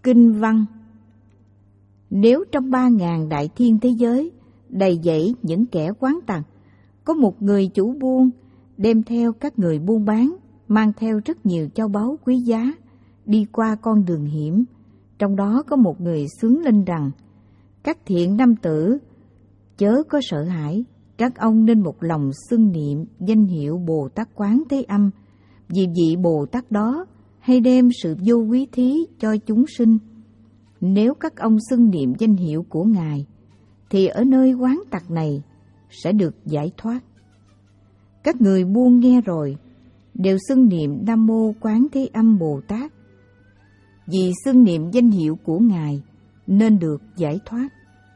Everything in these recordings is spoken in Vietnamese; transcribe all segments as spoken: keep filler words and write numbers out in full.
Kinh văn. Nếu trong ba ngàn đại thiên thế giới đầy dẫy những kẻ quán tặc, có một người chủ buôn đem theo các người buôn bán, mang theo rất nhiều châu báu quý giá, đi qua con đường hiểm, trong đó có một người xướng lên rằng: các thiện nam tử, chớ có sợ hãi, các ông nên một lòng xưng niệm danh hiệu Bồ Tát Quán Thế Âm, vì vị Bồ Tát đó hay đem sự vô quý thí cho chúng sinh. Nếu các ông xưng niệm danh hiệu của Ngài, thì ở nơi quán tặc này sẽ được giải thoát. Các người buôn nghe rồi, đều xưng niệm Nam Mô Quán Thế Âm Bồ Tát, vì xưng niệm danh hiệu của Ngài nên được giải thoát.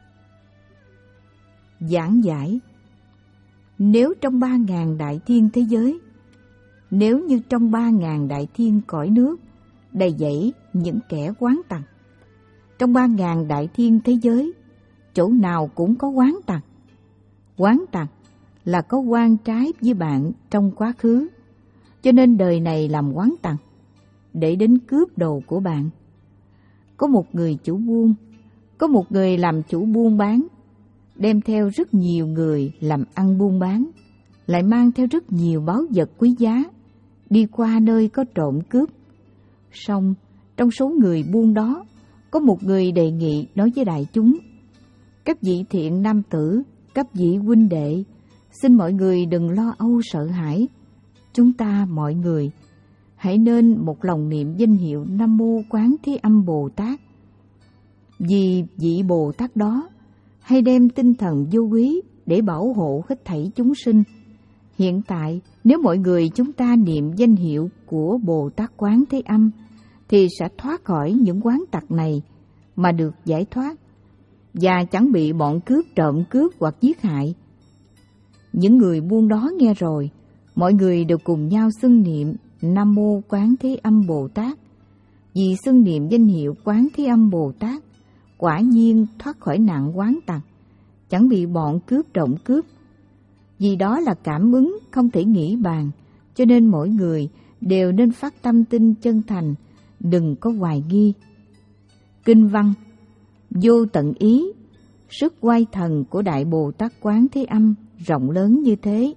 Giảng giải. Nếu trong ba ngàn đại thiên thế giới, nếu như trong ba ngàn đại thiên cõi nước đầy dẫy những kẻ quán tặc, trong ba ngàn đại thiên thế giới, chỗ nào cũng có quán tặc. Quán tặc là có oan trái với bạn trong quá khứ, cho nên đời này làm quán tặc để đến cướp đồ của bạn. Có một người chủ buôn, có một người làm chủ buôn bán, đem theo rất nhiều người làm ăn buôn bán, lại mang theo rất nhiều báu vật quý giá, đi qua nơi có trộm cướp. Song trong số người buôn đó, có một người đề nghị nói với đại chúng: các vị thiện nam tử, các vị huynh đệ, xin mọi người đừng lo âu sợ hãi. Chúng ta mọi người hãy nên một lòng niệm danh hiệu Nam Mô Quán Thế Âm Bồ Tát, vì vị Bồ Tát đó hay đem tinh thần vô quý để bảo hộ hết thảy chúng sinh. Hiện tại, nếu mọi người chúng ta niệm danh hiệu của Bồ Tát Quán Thế Âm, thì sẽ thoát khỏi những quán tặc này mà được giải thoát, và chẳng bị bọn cướp trộm cướp hoặc giết hại. Những người buôn đó nghe rồi, mọi người đều cùng nhau xưng niệm Nam Mô Quán Thế Âm Bồ Tát. Vì xưng niệm danh hiệu Quán Thế Âm Bồ Tát, quả nhiên thoát khỏi nạn quán tặc, chẳng bị bọn cướp trộm cướp. Vì đó là cảm ứng không thể nghĩ bàn, cho nên mỗi người đều nên phát tâm tin chân thành, đừng có hoài nghi. Kinh văn. Vô tận ý, sức oai thần của Đại Bồ Tát Quán Thế Âm rộng lớn như thế.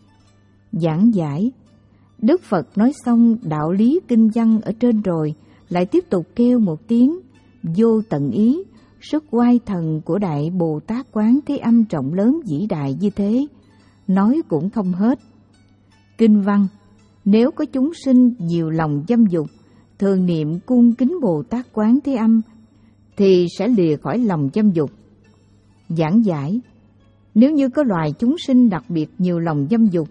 Giảng giải. Đức Phật nói xong đạo lý kinh văn ở trên rồi, lại tiếp tục kêu một tiếng: vô tận ý, sức oai thần của Đại Bồ Tát Quán Thế Âm rộng lớn vĩ đại như thế, nói cũng không hết. Kinh văn. Nếu có chúng sinh nhiều lòng dâm dục, thường niệm cung kính Bồ Tát Quán Thế Âm, thì sẽ lìa khỏi lòng dâm dục. Giảng giải. Nếu như có loài chúng sinh đặc biệt nhiều lòng dâm dục,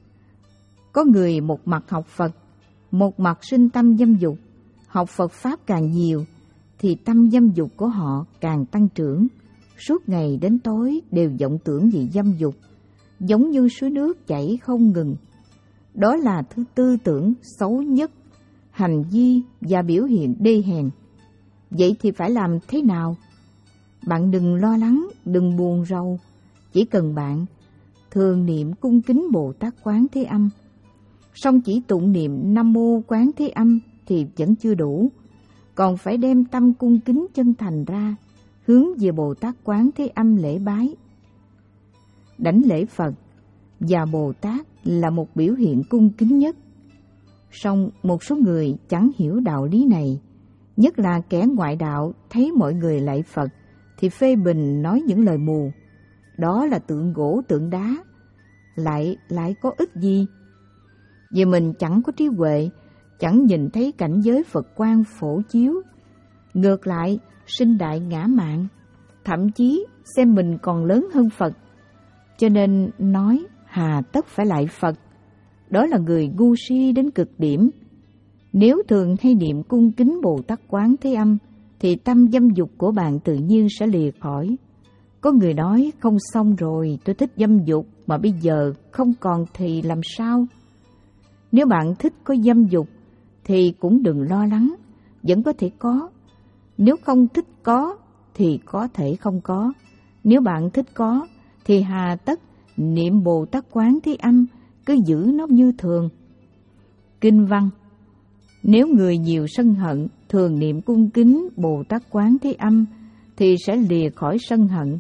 có người một mặt học Phật, một mặt sinh tâm dâm dục, học Phật Pháp càng nhiều, thì tâm dâm dục của họ càng tăng trưởng, suốt ngày đến tối đều vọng tưởng về dâm dục, giống như suối nước chảy không ngừng. Đó là thứ tư tưởng xấu nhất, hành vi và biểu hiện đê hèn. Vậy thì phải làm thế nào? Bạn đừng lo lắng, đừng buồn rầu, chỉ cần bạn thường niệm cung kính Bồ Tát Quán Thế Âm. Song chỉ tụng niệm Nam Mô Quán Thế Âm thì vẫn chưa đủ, còn phải đem tâm cung kính chân thành ra, hướng về Bồ Tát Quán Thế Âm lễ bái. Đảnh lễ Phật và Bồ Tát là một biểu hiện cung kính nhất. Song một số người chẳng hiểu đạo lý này, nhất là kẻ ngoại đạo, thấy mọi người lạy Phật thì phê bình nói những lời mù. Đó là tượng gỗ tượng đá, lại lại có ích gì? Vì mình chẳng có trí huệ, chẳng nhìn thấy cảnh giới Phật quang phổ chiếu, ngược lại sinh đại ngã mạn, thậm chí xem mình còn lớn hơn Phật, cho nên nói hà tất phải lạy Phật. Đó là người ngu si đến cực điểm. Nếu thường hay niệm cung kính Bồ Tát Quán Thế Âm, thì tâm dâm dục của bạn tự nhiên sẽ lìa khỏi. Có người nói không xong rồi, tôi thích dâm dục mà bây giờ không còn thì làm sao? Nếu bạn thích có dâm dục thì cũng đừng lo lắng, vẫn có thể có. Nếu không thích có thì có thể không có. Nếu bạn thích có thì hà tất niệm Bồ Tát Quán Thế Âm, cứ giữ nó như thường. Kinh văn. Nếu người nhiều sân hận, thường niệm cung kính Bồ Tát Quán Thế Âm thì sẽ lìa khỏi sân hận.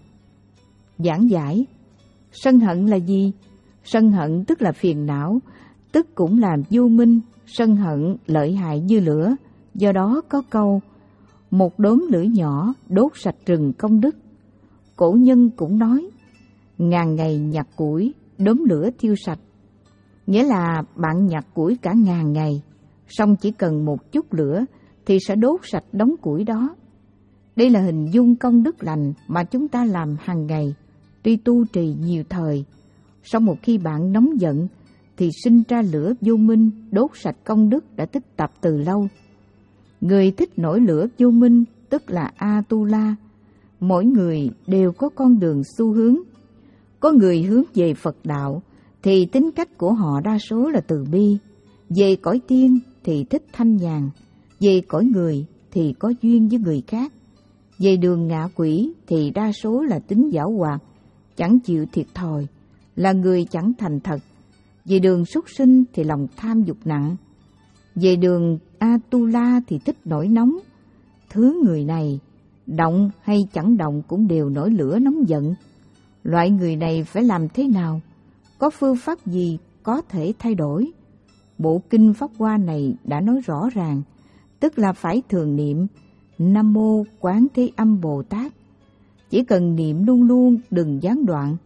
Giảng giải: sân hận là gì? Sân hận tức là phiền não, tức cũng là vô minh. Sân hận lợi hại như lửa, do đó có câu một đốm lửa nhỏ đốt sạch rừng công đức. Cổ nhân cũng nói ngàn ngày nhặt củi, đốm lửa thiêu sạch. Nghĩa là bạn nhặt củi cả ngàn ngày, xong chỉ cần một chút lửa thì sẽ đốt sạch đống củi đó. Đây là hình dung công đức lành mà chúng ta làm hàng ngày. Tuy tu trì nhiều thời, sau một khi bạn nóng giận thì sinh ra lửa vô minh, đốt sạch công đức đã tích tập từ lâu. Người thích nổi lửa vô minh tức là Atula. Mỗi người đều có con đường xu hướng. Có người hướng về Phật đạo thì tính cách của họ đa số là từ bi. Về cõi tiên thì thích thanh nhàn. Về cõi người thì có duyên với người khác. Về đường ngạ quỷ thì đa số là tính giảo hoạt, chẳng chịu thiệt thòi, là người chẳng thành thật. Về đường súc sinh thì lòng tham dục nặng. Về đường Atula thì thích nổi nóng. Thứ người này, động hay chẳng động cũng đều nổi lửa nóng giận. Loại người này phải làm thế nào? Có phương pháp gì có thể thay đổi? Bộ kinh Pháp Hoa này đã nói rõ ràng, tức là phải thường niệm Nam Mô Quán Thế Âm Bồ Tát. Chỉ cần niệm luôn luôn, đừng gián đoạn.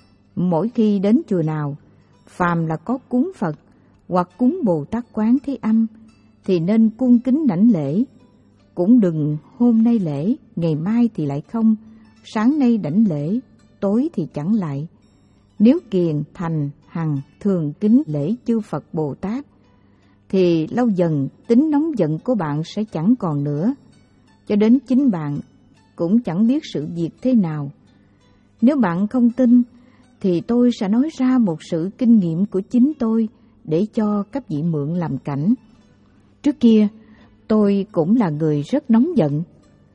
Mỗi khi đến chùa nào, phàm là có cúng Phật hoặc cúng Bồ Tát Quán Thế Âm thì nên cung kính đảnh lễ. Cũng đừng hôm nay lễ, ngày mai thì lại không, sáng nay đảnh lễ, tối thì chẳng lại. Nếu kiền, thành, hằng thường kính lễ chư Phật Bồ Tát thì lâu dần tính nóng giận của bạn sẽ chẳng còn nữa, cho đến chính bạn cũng chẳng biết sự việc thế nào. Nếu bạn không tin thì tôi sẽ nói ra một sự kinh nghiệm của chính tôi để cho các vị mượn làm cảnh. Trước kia tôi cũng là người rất nóng giận,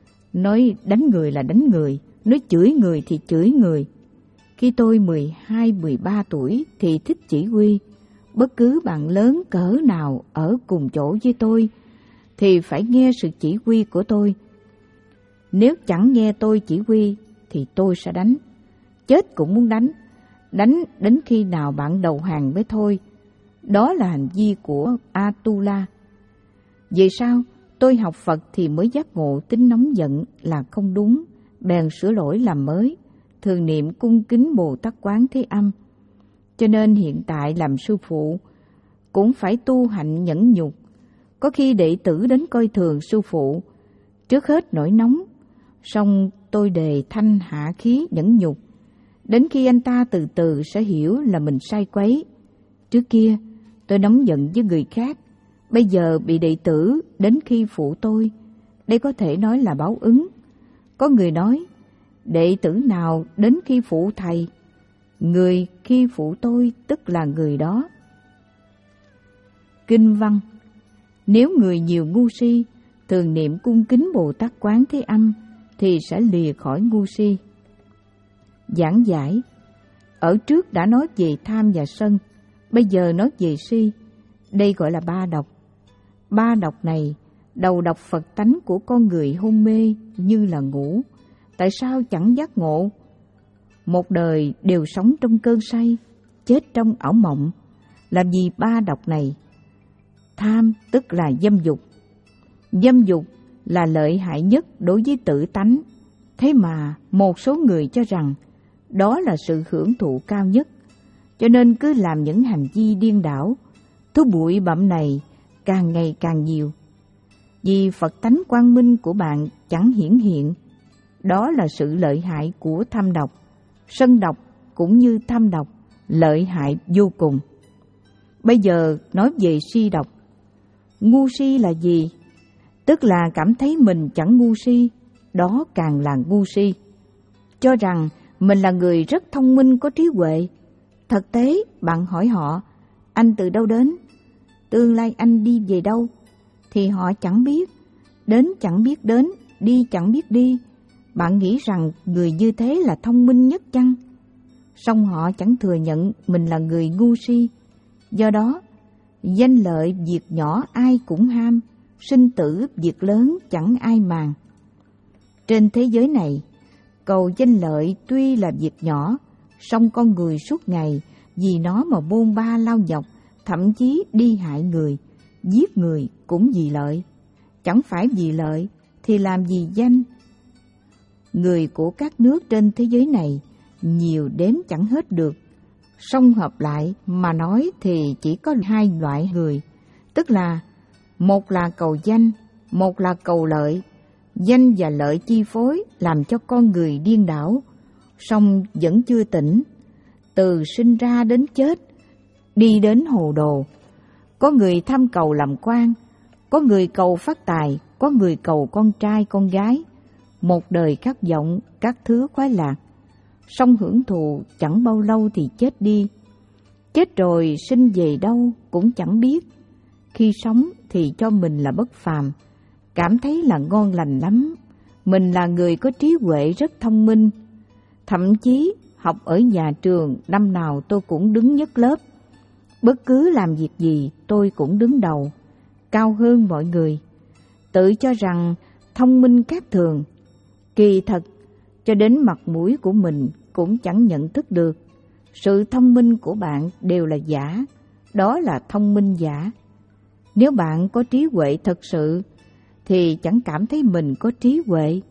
nói đánh người là đánh người, nói chửi người thì chửi người. Khi tôi mười hai mười ba tuổi thì thích chỉ huy. Bất cứ bạn lớn cỡ nào ở cùng chỗ với tôi thì phải nghe sự chỉ huy của tôi. Nếu chẳng nghe tôi chỉ huy thì tôi sẽ đánh. Chết cũng muốn đánh. Đánh đến khi nào bạn đầu hàng mới thôi. Đó là hành vi của Atula. Về sau, tôi học Phật thì mới giác ngộ tính nóng giận là không đúng, bèn sửa lỗi làm mới, thường niệm cung kính Bồ Tát Quán Thế Âm. Cho nên hiện tại làm sư phụ cũng phải tu hạnh nhẫn nhục. Có khi đệ tử đến coi thường sư phụ, trước hết nổi nóng, xong tôi đề thanh hạ khí nhẫn nhục. Đến khi anh ta từ từ sẽ hiểu là mình sai quấy. Trước kia tôi nóng giận với người khác, bây giờ bị đệ tử đến khi phụ tôi. Đây có thể nói là báo ứng. Có người nói, đệ tử nào đến khi phụ thầy, người khi phụ tôi tức là người đó. Kinh văn: nếu người nhiều ngu si, thường niệm cung kính Bồ Tát Quán Thế Âm thì sẽ lìa khỏi ngu si. Giảng giải: ở trước đã nói về tham và sân, bây giờ nói về si. Đây gọi là ba độc. Ba độc này, đầu độc Phật tánh của con người hôn mê như là ngủ. Tại sao chẳng giác ngộ? Một đời đều sống trong cơn say, chết trong ảo mộng. Làm gì ba độc này? Tham tức là dâm dục. Dâm dục là lợi hại nhất đối với tự tánh. Thế mà một số người cho rằng đó là sự hưởng thụ cao nhất, cho nên cứ làm những hành vi điên đảo. Thứ bụi bặm này càng ngày càng nhiều. Vì Phật tánh quang minh của bạn chẳng hiển hiện. Đó là sự lợi hại của tham độc. Sân độc cũng như tham độc, lợi hại vô cùng. Bây giờ nói về si độc. Ngu si là gì? Tức là cảm thấy mình chẳng ngu si, đó càng là ngu si. Cho rằng mình là người rất thông minh có trí huệ. Thực tế bạn hỏi họ, anh từ đâu đến? Tương lai anh đi về đâu? Thì họ chẳng biết. Đến chẳng biết đến, đi chẳng biết đi. Bạn nghĩ rằng người như thế là thông minh nhất chăng? Song họ chẳng thừa nhận mình là người ngu si. Do đó, Danh lợi việc nhỏ ai cũng ham, sinh tử việc lớn chẳng ai màng. Trên thế giới này, cầu danh lợi tuy là việc nhỏ, song con người suốt ngày vì nó mà bôn ba lao nhọc, thậm chí đi hại người, giết người cũng vì lợi. Chẳng phải vì lợi thì làm gì danh. Người của các nước trên thế giới này nhiều đếm chẳng hết được. Song hợp lại mà nói thì chỉ có hai loại người, tức là một là cầu danh, một là cầu lợi. Danh và lợi chi phối làm cho con người điên đảo, song vẫn chưa tỉnh. Từ sinh ra đến chết, đi đến hồ đồ. Có người tham cầu làm quan, có người cầu phát tài, có người cầu con trai con gái. Một đời khát vọng các thứ khoái lạc, song hưởng thụ chẳng bao lâu thì chết đi. Chết rồi sinh về đâu cũng chẳng biết. Khi sống thì cho mình là bất phàm, cảm thấy là ngon lành lắm. Mình là người có trí huệ rất thông minh. Thậm chí học ở nhà trường năm nào tôi cũng đứng nhất lớp. Bất cứ làm việc gì tôi cũng đứng đầu, cao hơn mọi người. Tự cho rằng thông minh khác thường. Kỳ thật, cho đến mặt mũi của mình cũng chẳng nhận thức được. Sự thông minh của bạn đều là giả, đó là thông minh giả. Nếu bạn có trí huệ thật sự, thì chẳng cảm thấy mình có trí huệ.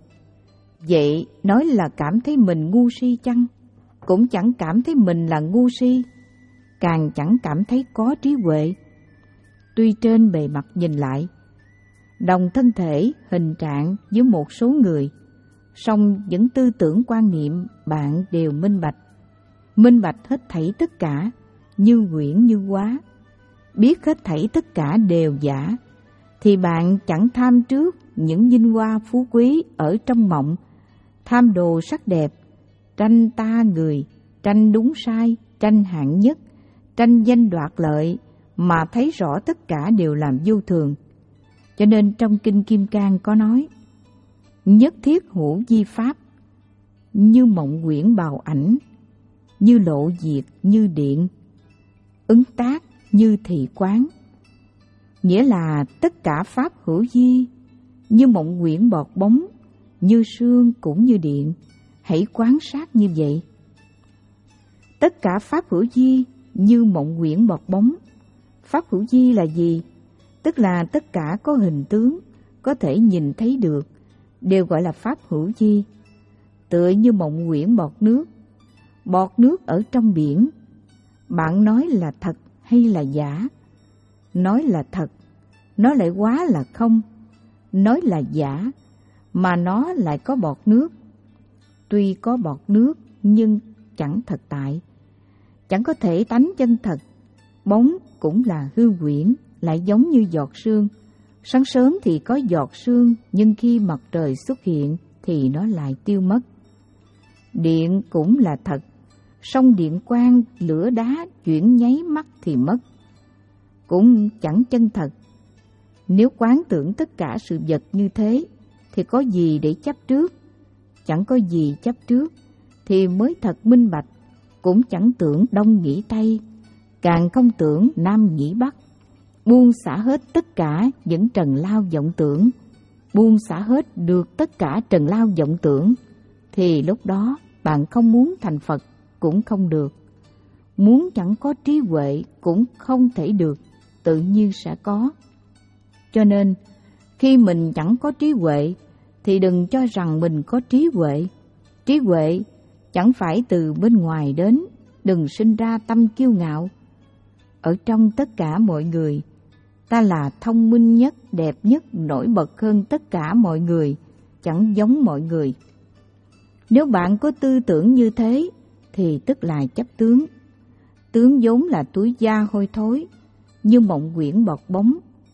Vậy nói là cảm thấy mình ngu si chăng? Cũng chẳng cảm thấy mình là ngu si, càng chẳng cảm thấy có trí huệ. Tuy trên bề mặt nhìn lại, đồng thân thể, hình trạng với một số người, song những tư tưởng quan niệm bạn đều minh bạch. Minh bạch hết thảy tất cả, như quyển như hóa. Biết hết thảy tất cả đều giả, thì bạn chẳng tham trước những vinh hoa phú quý ở trong mộng, tham đồ sắc đẹp, tranh ta người, tranh đúng sai, tranh hạng nhất, tranh danh đoạt lợi, mà thấy rõ tất cả đều làm vô thường. Cho nên trong Kinh Kim Cang có nói, nhất thiết hữu di pháp, như mộng quyển bào ảnh, như lộ diệt như điện, ứng tác như thị quán. Nghĩa là tất cả pháp hữu di, như mộng quyển bọt bóng, như sương cũng như điện, hãy quan sát như vậy. Tất cả pháp hữu di như mộng quyển bọt bóng. Pháp hữu di là gì? Tức là tất cả có hình tướng, có thể nhìn thấy được, đều gọi là pháp hữu di. Tựa như mộng quyển bọt nước, bọt nước ở trong biển. Bạn nói là thật hay là giả? Nói là thật, nó lại quá là không. Nói là giả, mà nó lại có bọt nước. Tuy có bọt nước nhưng chẳng thật tại, chẳng có thể tánh chân thật. Bóng cũng là hư huyễn, lại giống như giọt sương. Sáng sớm thì có giọt sương, nhưng khi mặt trời xuất hiện thì nó lại tiêu mất. Điện cũng là thật, song điện quang, lửa đá chuyển nháy mắt thì mất, cũng chẳng chân thật. Nếu quán tưởng tất cả sự vật như thế, thì có gì để chấp trước? Chẳng có gì chấp trước, thì mới thật minh bạch. Cũng chẳng tưởng Đông nghĩ Tây, càng không tưởng Nam nghĩ Bắc. Buông xả hết tất cả những trần lao vọng tưởng, buông xả hết được tất cả trần lao vọng tưởng, thì lúc đó bạn không muốn thành Phật cũng không được. Muốn chẳng có trí huệ cũng không thể được, tự nhiên sẽ có. Cho nên, khi mình chẳng có trí huệ, thì đừng cho rằng mình có trí huệ. Trí huệ chẳng phải từ bên ngoài đến, đừng sinh ra tâm kiêu ngạo. Ở trong tất cả mọi người, ta là thông minh nhất, đẹp nhất, nổi bật hơn tất cả mọi người, chẳng giống mọi người. Nếu bạn có tư tưởng như thế, thì tức là chấp tướng. Tướng vốn là túi da hôi thối, như mộng quyển bọt bóng.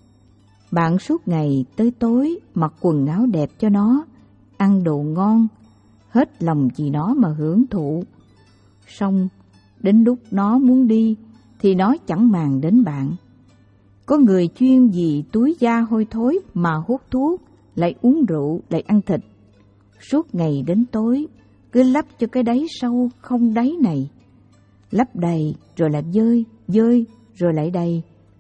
Bạn suốt ngày tới tối mặc quần áo đẹp cho nó, ăn đồ ngon, hết lòng vì nó mà hưởng thụ. Xong, đến lúc nó muốn đi, thì nó chẳng màng đến bạn. Có người chuyên vì túi da hôi thối mà hút thuốc, lại uống rượu, lại ăn thịt. Suốt ngày đến tối, cứ lấp cho cái đáy sâu không đáy này. Lấp đầy rồi lại dơi, dơi rồi lại đầy,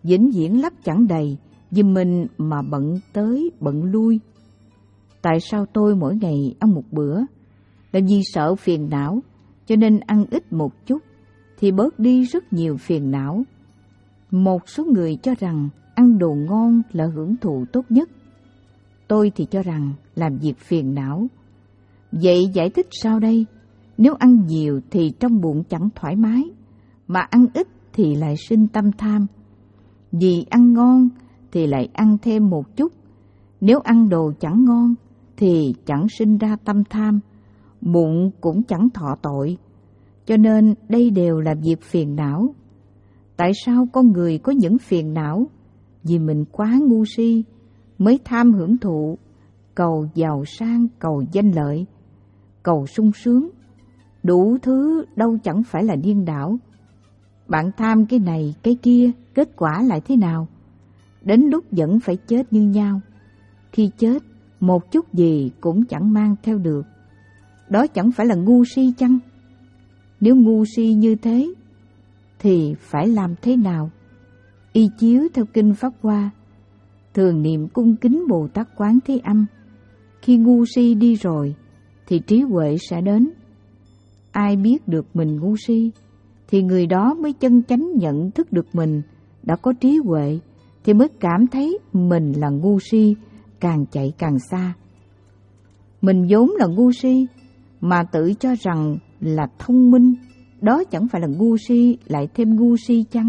vĩnh viễn lấp chẳng đầy, vì mình mà bận tới bận lui. Tại sao tôi mỗi ngày ăn một bữa? Là vì sợ phiền não, cho nên ăn ít một chút thì bớt đi rất nhiều phiền não. Một số người cho rằng ăn đồ ngon là hưởng thụ tốt nhất. Tôi thì cho rằng làm việc phiền não. Vậy giải thích sao đây? Nếu ăn nhiều thì trong bụng chẳng thoải mái, mà ăn ít thì lại sinh tâm tham. Vì ăn ngon thì lại ăn thêm một chút. Nếu ăn đồ chẳng ngon thì chẳng sinh ra tâm tham, bụng cũng chẳng thọ tội. Cho nên đây đều là việc phiền não. Tại sao con người có những phiền não? Vì mình quá ngu si, mới tham hưởng thụ, cầu giàu sang, cầu danh lợi, cầu sung sướng. Đủ thứ đâu chẳng phải là điên đảo. Bạn tham cái này, cái kia, kết quả lại thế nào? Đến lúc vẫn phải chết như nhau. Khi chết, một chút gì cũng chẳng mang theo được. Đó chẳng phải là ngu si chăng? Nếu ngu si như thế, thì phải làm thế nào? Y chiếu theo Kinh Pháp Hoa, thường niệm cung kính Bồ Tát Quán Thế Âm. Khi ngu si đi rồi, thì trí huệ sẽ đến. Ai biết được mình ngu si, thì người đó mới chân chánh nhận thức được mình đã có trí huệ, thì mới cảm thấy mình là ngu si, càng chạy càng xa. Mình vốn là ngu si, mà tự cho rằng là thông minh, đó chẳng phải là ngu si lại thêm ngu si chăng?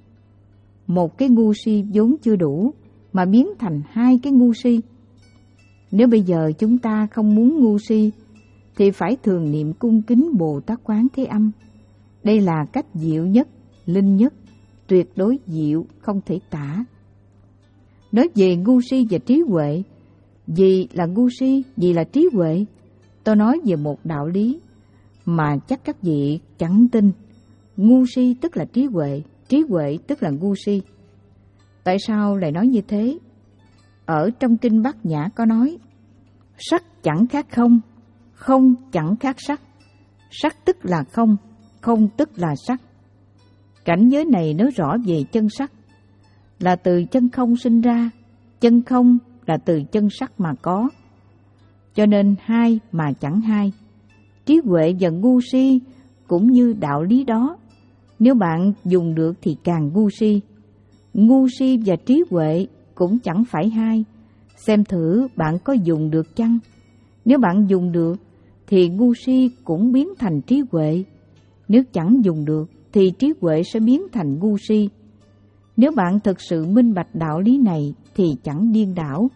Một cái ngu si vốn chưa đủ, mà biến thành hai cái ngu si. Nếu bây giờ chúng ta không muốn ngu si, thì phải thường niệm cung kính Bồ Tát Quán Thế Âm. Đây là cách diệu nhất, linh nhất, tuyệt đối diệu, không thể tả. Nói về ngu si và trí huệ, vì là ngu si, vì là trí huệ, tôi nói về một đạo lý mà chắc các vị chẳng tin. Ngu si tức là trí huệ, trí huệ tức là ngu si. Tại sao lại nói như thế? Ở trong Kinh Bát Nhã có nói, sắc chẳng khác không, không chẳng khác sắc. Sắc tức là không, không tức là sắc. Cảnh giới này nói rõ về chân sắc, là từ chân không sinh ra, chân không là từ chân sắc mà có. Cho nên hai mà chẳng hai. Trí huệ và ngu si cũng như đạo lý đó. Nếu bạn dùng được thì càng ngu si. Ngu si và trí huệ cũng chẳng phải hai. Xem thử bạn có dùng được chăng? Nếu bạn dùng được thì ngu si cũng biến thành trí huệ. Nếu chẳng dùng được thì trí huệ sẽ biến thành ngu si. Nếu bạn thực sự minh bạch đạo lý này thì chẳng điên đảo.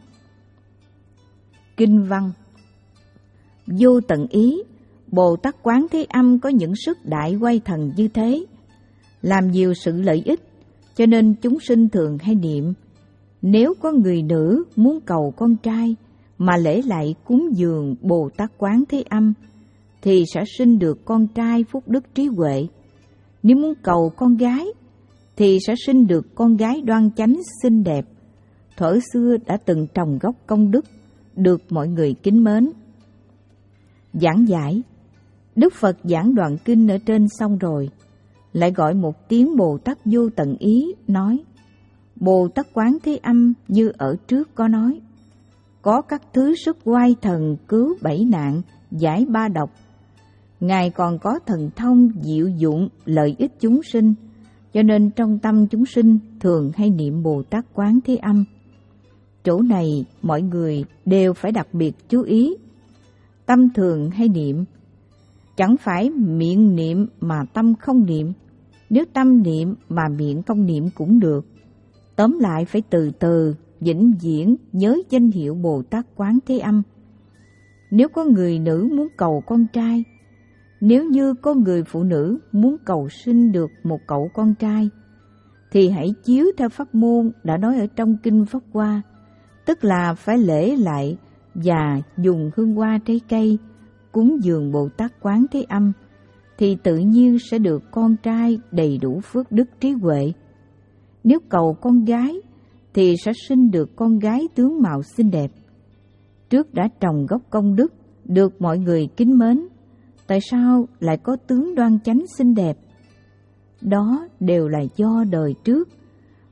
Kinh văn: vô tận ý, Bồ Tát Quán Thế Âm có những sức đại quay thần như thế, làm nhiều sự lợi ích, cho nên chúng sinh thường hay niệm. Nếu có người nữ muốn cầu con trai mà lễ lạy cúng dường Bồ Tát Quán Thế Âm, thì sẽ sinh được con trai phúc đức trí huệ. Nếu muốn cầu con gái, thì sẽ sinh được con gái đoan chánh xinh đẹp, thuở xưa đã từng trồng gốc công đức, được mọi người kính mến. Giảng giải: Đức Phật giảng đoạn kinh ở trên xong rồi, lại gọi một tiếng Bồ Tát vô tận ý, nói: Bồ Tát Quán Thế Âm như ở trước có nói, có các thứ sức oai thần cứu bảy nạn, giải ba độc. Ngài còn có thần thông diệu dụng lợi ích chúng sinh, cho nên trong tâm chúng sinh thường hay niệm Bồ Tát Quán Thế Âm. Chỗ này mọi người đều phải đặc biệt chú ý. Tâm thường hay niệm, chẳng phải miệng niệm mà tâm không niệm. Nếu tâm niệm mà miệng không niệm cũng được. Tóm lại phải từ từ, vĩnh viễn nhớ danh hiệu Bồ Tát Quán Thế Âm. Nếu có người nữ muốn cầu con trai, nếu như có người phụ nữ muốn cầu sinh được một cậu con trai, thì hãy chiếu theo pháp môn đã nói ở trong Kinh Pháp Hoa, tức là phải lễ lại và dùng hương hoa trái cây cúng dường Bồ Tát Quán Thế Âm, thì tự nhiên sẽ được con trai đầy đủ phước đức trí huệ. Nếu cầu con gái thì sẽ sinh được con gái tướng mạo xinh đẹp, trước đã trồng gốc công đức, được mọi người kính mến. Tại sao lại có tướng đoan chánh xinh đẹp? Đó đều là do đời trước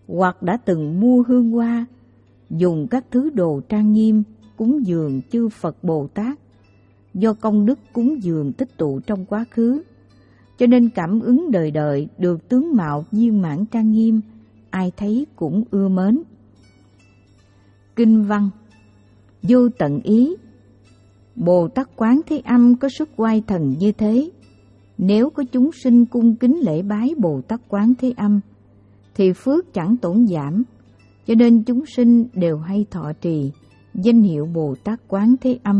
hoặc đã từng mua hương hoa, dùng các thứ đồ trang nghiêm cúng dường chư Phật Bồ Tát, do công đức cúng dường tích tụ trong quá khứ, cho nên cảm ứng đời đời được tướng mạo viên mãn trang nghiêm, ai thấy cũng ưa mến. Kinh văn: vô tận ý. Bồ Tát Quán Thế Âm có sức oai thần như thế. Nếu có chúng sinh cung kính lễ bái Bồ Tát Quán Thế Âm, thì phước chẳng tổn giảm, cho nên chúng sinh đều hay thọ trì danh hiệu Bồ Tát Quán Thế Âm.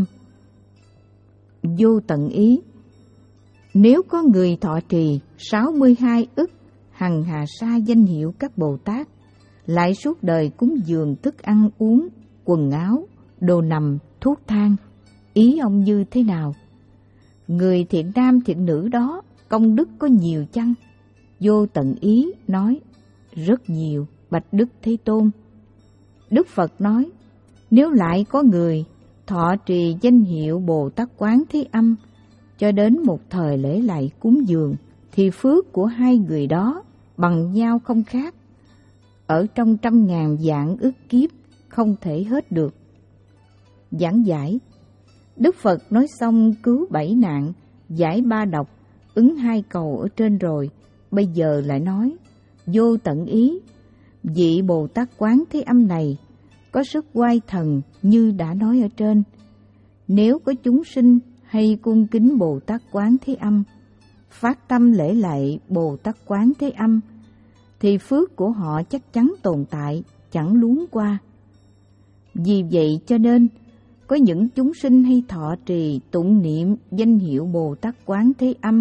Vô tận ý. Nếu có người thọ trì sáu mươi hai ức hằng hà sa danh hiệu các Bồ Tát, lại suốt đời cúng dường thức ăn uống, quần áo, đồ nằm, thuốc thang, ý ông như thế nào? Người thiện nam thiện nữ đó công đức có nhiều chăng? Vô tận ý nói: rất nhiều, bạch Đức Thế Tôn. Đức Phật nói: nếu lại có người thọ trì danh hiệu Bồ Tát Quán Thế Âm cho đến một thời lễ lạy cúng dường, thì phước của hai người đó bằng nhau không khác, ở trong trăm ngàn vạn ức kiếp không thể hết được. Giảng giải: Đức Phật nói xong cứu bảy nạn, giải ba độc, ứng hai cầu ở trên rồi, bây giờ lại nói vô tận ý. Vị Bồ Tát Quán Thế Âm này có sức oai thần như đã nói ở trên. Nếu có chúng sinh hay cung kính Bồ Tát Quán Thế Âm, phát tâm lễ lạy Bồ Tát Quán Thế Âm, thì phước của họ chắc chắn tồn tại, chẳng luống qua. Vì vậy cho nên, có những chúng sinh hay thọ trì tụng niệm danh hiệu Bồ Tát Quán Thế Âm.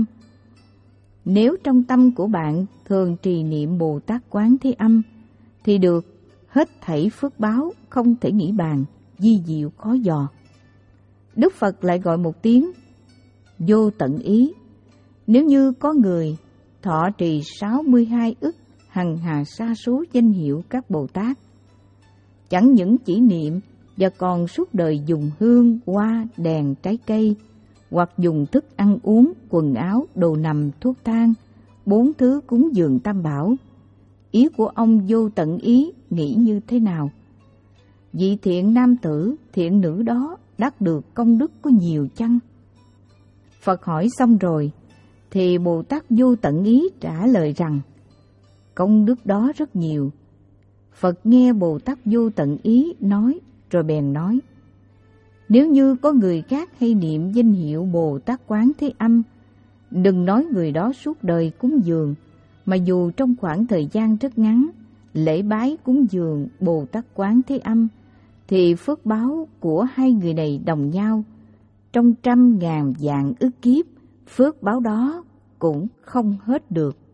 Nếu trong tâm của bạn thường trì niệm Bồ Tát Quán Thế Âm, thì được hết thảy phước báo không thể nghĩ bàn, vi diệu khó dò. Đức Phật lại gọi một tiếng vô tận ý. Nếu như có người thọ trì sáu mươi hai ức hằng hà sa số danh hiệu các Bồ Tát, chẳng những chỉ niệm và còn suốt đời dùng hương, hoa, đèn, trái cây, hoặc dùng thức ăn uống, quần áo, đồ nằm, thuốc thang, bốn thứ cúng dường tam bảo. Ý của ông vô tận ý nghĩ như thế nào? Vị thiện nam tử, thiện nữ đó đắc được công đức có nhiều chăng? Phật hỏi xong rồi, thì Bồ Tát vô tận ý trả lời rằng, công đức đó rất nhiều. Phật nghe Bồ Tát vô tận ý nói, rồi bèn nói, nếu như có người khác hay niệm danh hiệu Bồ Tát Quán Thế Âm, đừng nói người đó suốt đời cúng dường, mà dù trong khoảng thời gian rất ngắn, lễ bái cúng dường Bồ Tát Quán Thế Âm, thì phước báo của hai người này đồng nhau, trong trăm ngàn vạn ức kiếp, phước báo đó cũng không hết được.